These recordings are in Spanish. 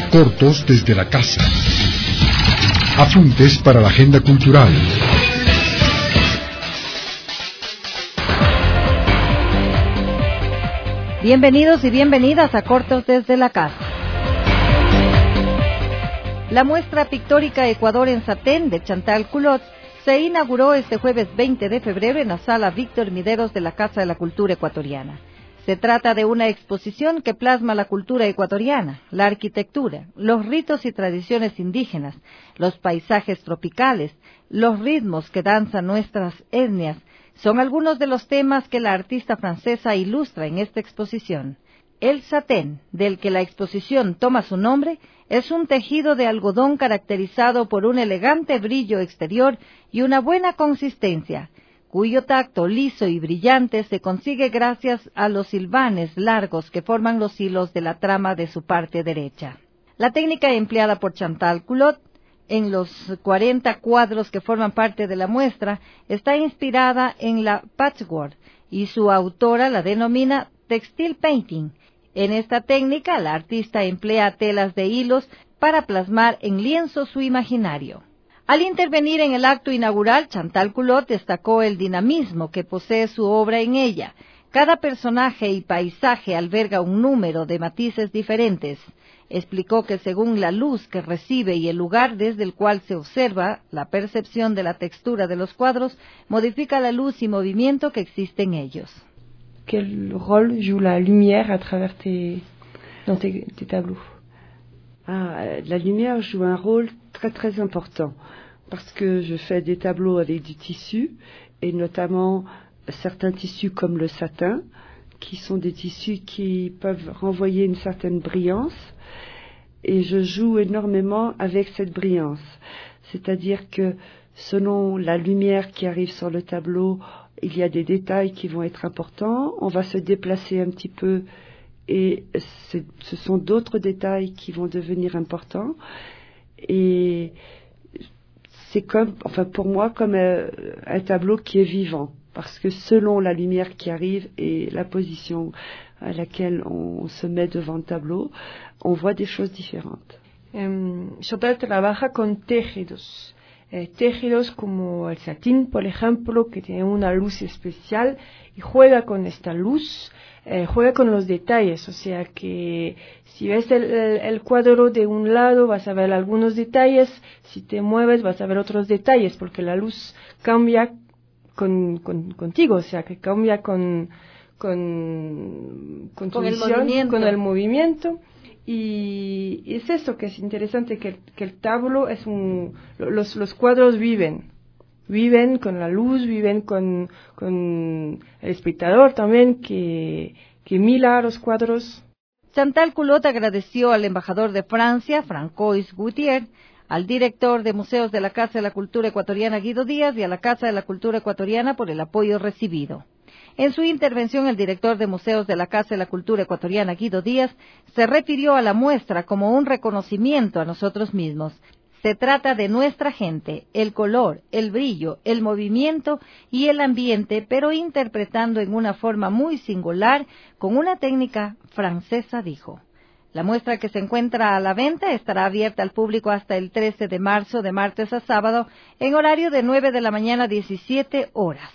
cortos desde la casa. Apuntes para la agenda cultural. Bienvenidos y bienvenidas a Cortos desde la casa. La muestra pictórica Ecuador en Satén de Chantal Culot se inauguró este jueves 20 de febrero en la sala Víctor Mideros de la Casa de la Cultura Ecuatoriana. Se trata de una exposición que plasma la cultura ecuatoriana, la arquitectura, los ritos y tradiciones indígenas, los paisajes tropicales, los ritmos que danzan nuestras etnias. Son algunos de los temas que la artista francesa ilustra en esta exposición. El satén, del que la exposición toma su nombre, es un tejido de algodón caracterizado por un elegante brillo exterior y una buena consistencia, cuyo tacto liso y brillante se consigue gracias a los hilvanes largos que forman los hilos de la trama de su parte derecha. La técnica empleada por Chantal Culot en los 40 cuadros que forman parte de la muestra está inspirada en la patchwork y su autora la denomina textile painting. En esta técnica, la artista emplea telas de hilos para plasmar en lienzo su imaginario. Al intervenir en el acto inaugural, Chantal Culot destacó el dinamismo que posee su obra en ella. Cada personaje y paisaje alberga un número de matices diferentes. Explicó que según la luz que recibe y el lugar desde el cual se observa, la percepción de la textura de los cuadros modifica la luz y movimiento que existe en ellos. Quel rôle joue la lumière à travers tes tableaux? La lumière joue un rôle très très important parce que je fais des tableaux avec du tissu et notamment certains tissus comme le satin qui sont des tissus qui peuvent renvoyer une certaine brillance et je joue énormément avec cette brillance. C'est-à-dire que selon la lumière qui arrive sur le tableau, il y a des détails qui vont être importants, on va se déplacer un petit peu et ce sont d'autres détails qui vont devenir importants et c'est comme, enfin pour moi, comme un tableau qui est vivant parce que selon la lumière qui arrive et la position à laquelle on se met devant le tableau, on voit des choses différentes. Chantal trabaja con tejidos. Tejidos como el satín, por ejemplo, que tiene una luz especial y juega con esta luz, juega con los detalles, o sea que si ves el cuadro de un lado vas a ver algunos detalles, si te mueves vas a ver otros detalles, porque la luz cambia contigo, o sea que cambia con tu visión, con el movimiento. Y es eso que es interesante, que el tablo es los cuadros viven con la luz, viven con el espectador también que mira los cuadros. Chantal Culot agradeció al embajador de Francia, Francois Gauthier, al director de museos de la Casa de la Cultura Ecuatoriana, Guido Díaz, y a la Casa de la Cultura Ecuatoriana por el apoyo recibido. En su intervención, el director de museos de la Casa de la Cultura Ecuatoriana, Guido Díaz, se refirió a la muestra como un reconocimiento a nosotros mismos. Se trata de nuestra gente, el color, el brillo, el movimiento y el ambiente, pero interpretando en una forma muy singular, con una técnica francesa, dijo. La muestra, que se encuentra a la venta, estará abierta al público hasta el 13 de marzo, de martes a sábado, en horario de 9 de la mañana a 17 horas.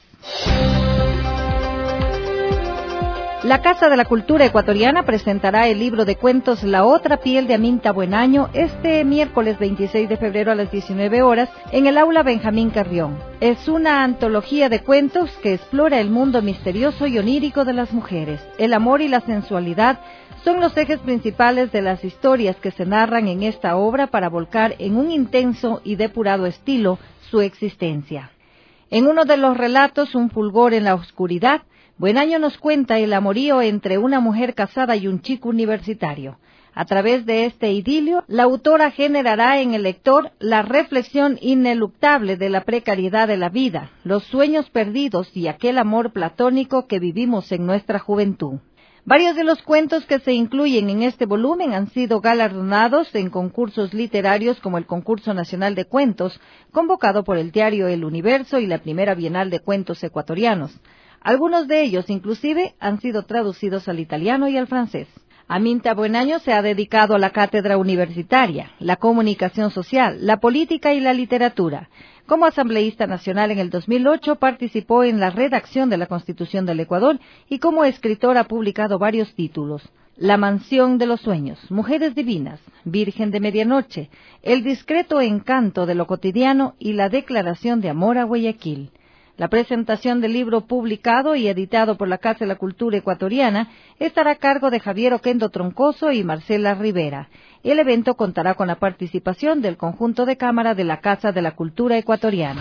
La Casa de la Cultura Ecuatoriana presentará el libro de cuentos La otra piel de Aminta Buenaño este miércoles 26 de febrero a las 19 horas en el aula Benjamín Carrión. Es una antología de cuentos que explora el mundo misterioso y onírico de las mujeres. El amor y la sensualidad son los ejes principales de las historias que se narran en esta obra para volcar en un intenso y depurado estilo su existencia. En uno de los relatos, Un fulgor en la oscuridad, Buenaño nos cuenta el amorío entre una mujer casada y un chico universitario. A través de este idilio, la autora generará en el lector la reflexión ineluctable de la precariedad de la vida, los sueños perdidos y aquel amor platónico que vivimos en nuestra juventud. Varios de los cuentos que se incluyen en este volumen han sido galardonados en concursos literarios como el Concurso Nacional de Cuentos, convocado por el diario El Universo y la Primera Bienal de Cuentos Ecuatorianos. Algunos de ellos, inclusive, han sido traducidos al italiano y al francés. Aminta Buenaño se ha dedicado a la cátedra universitaria, la comunicación social, la política y la literatura. Como asambleísta nacional en el 2008 participó en la redacción de la Constitución del Ecuador y como escritor ha publicado varios títulos: La mansión de los sueños, Mujeres divinas, Virgen de medianoche, El discreto encanto de lo cotidiano y La declaración de amor a Guayaquil. La presentación del libro publicado y editado por la Casa de la Cultura Ecuatoriana estará a cargo de Javier Oquendo Troncoso y Marcela Rivera. El evento contará con la participación del conjunto de cámara de la Casa de la Cultura Ecuatoriana.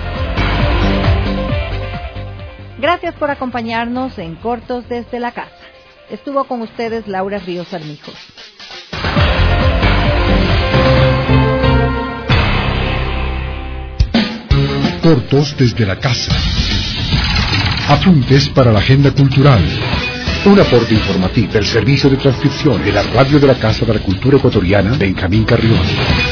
Gracias por acompañarnos en Cortos desde la Casa. Estuvo con ustedes Laura Ríos Armijos. Cortos desde la casa. Apuntes para la agenda cultural. Un aporte informativo del servicio de transcripción de la radio de la Casa de la Cultura Ecuatoriana, Benjamín Carrión.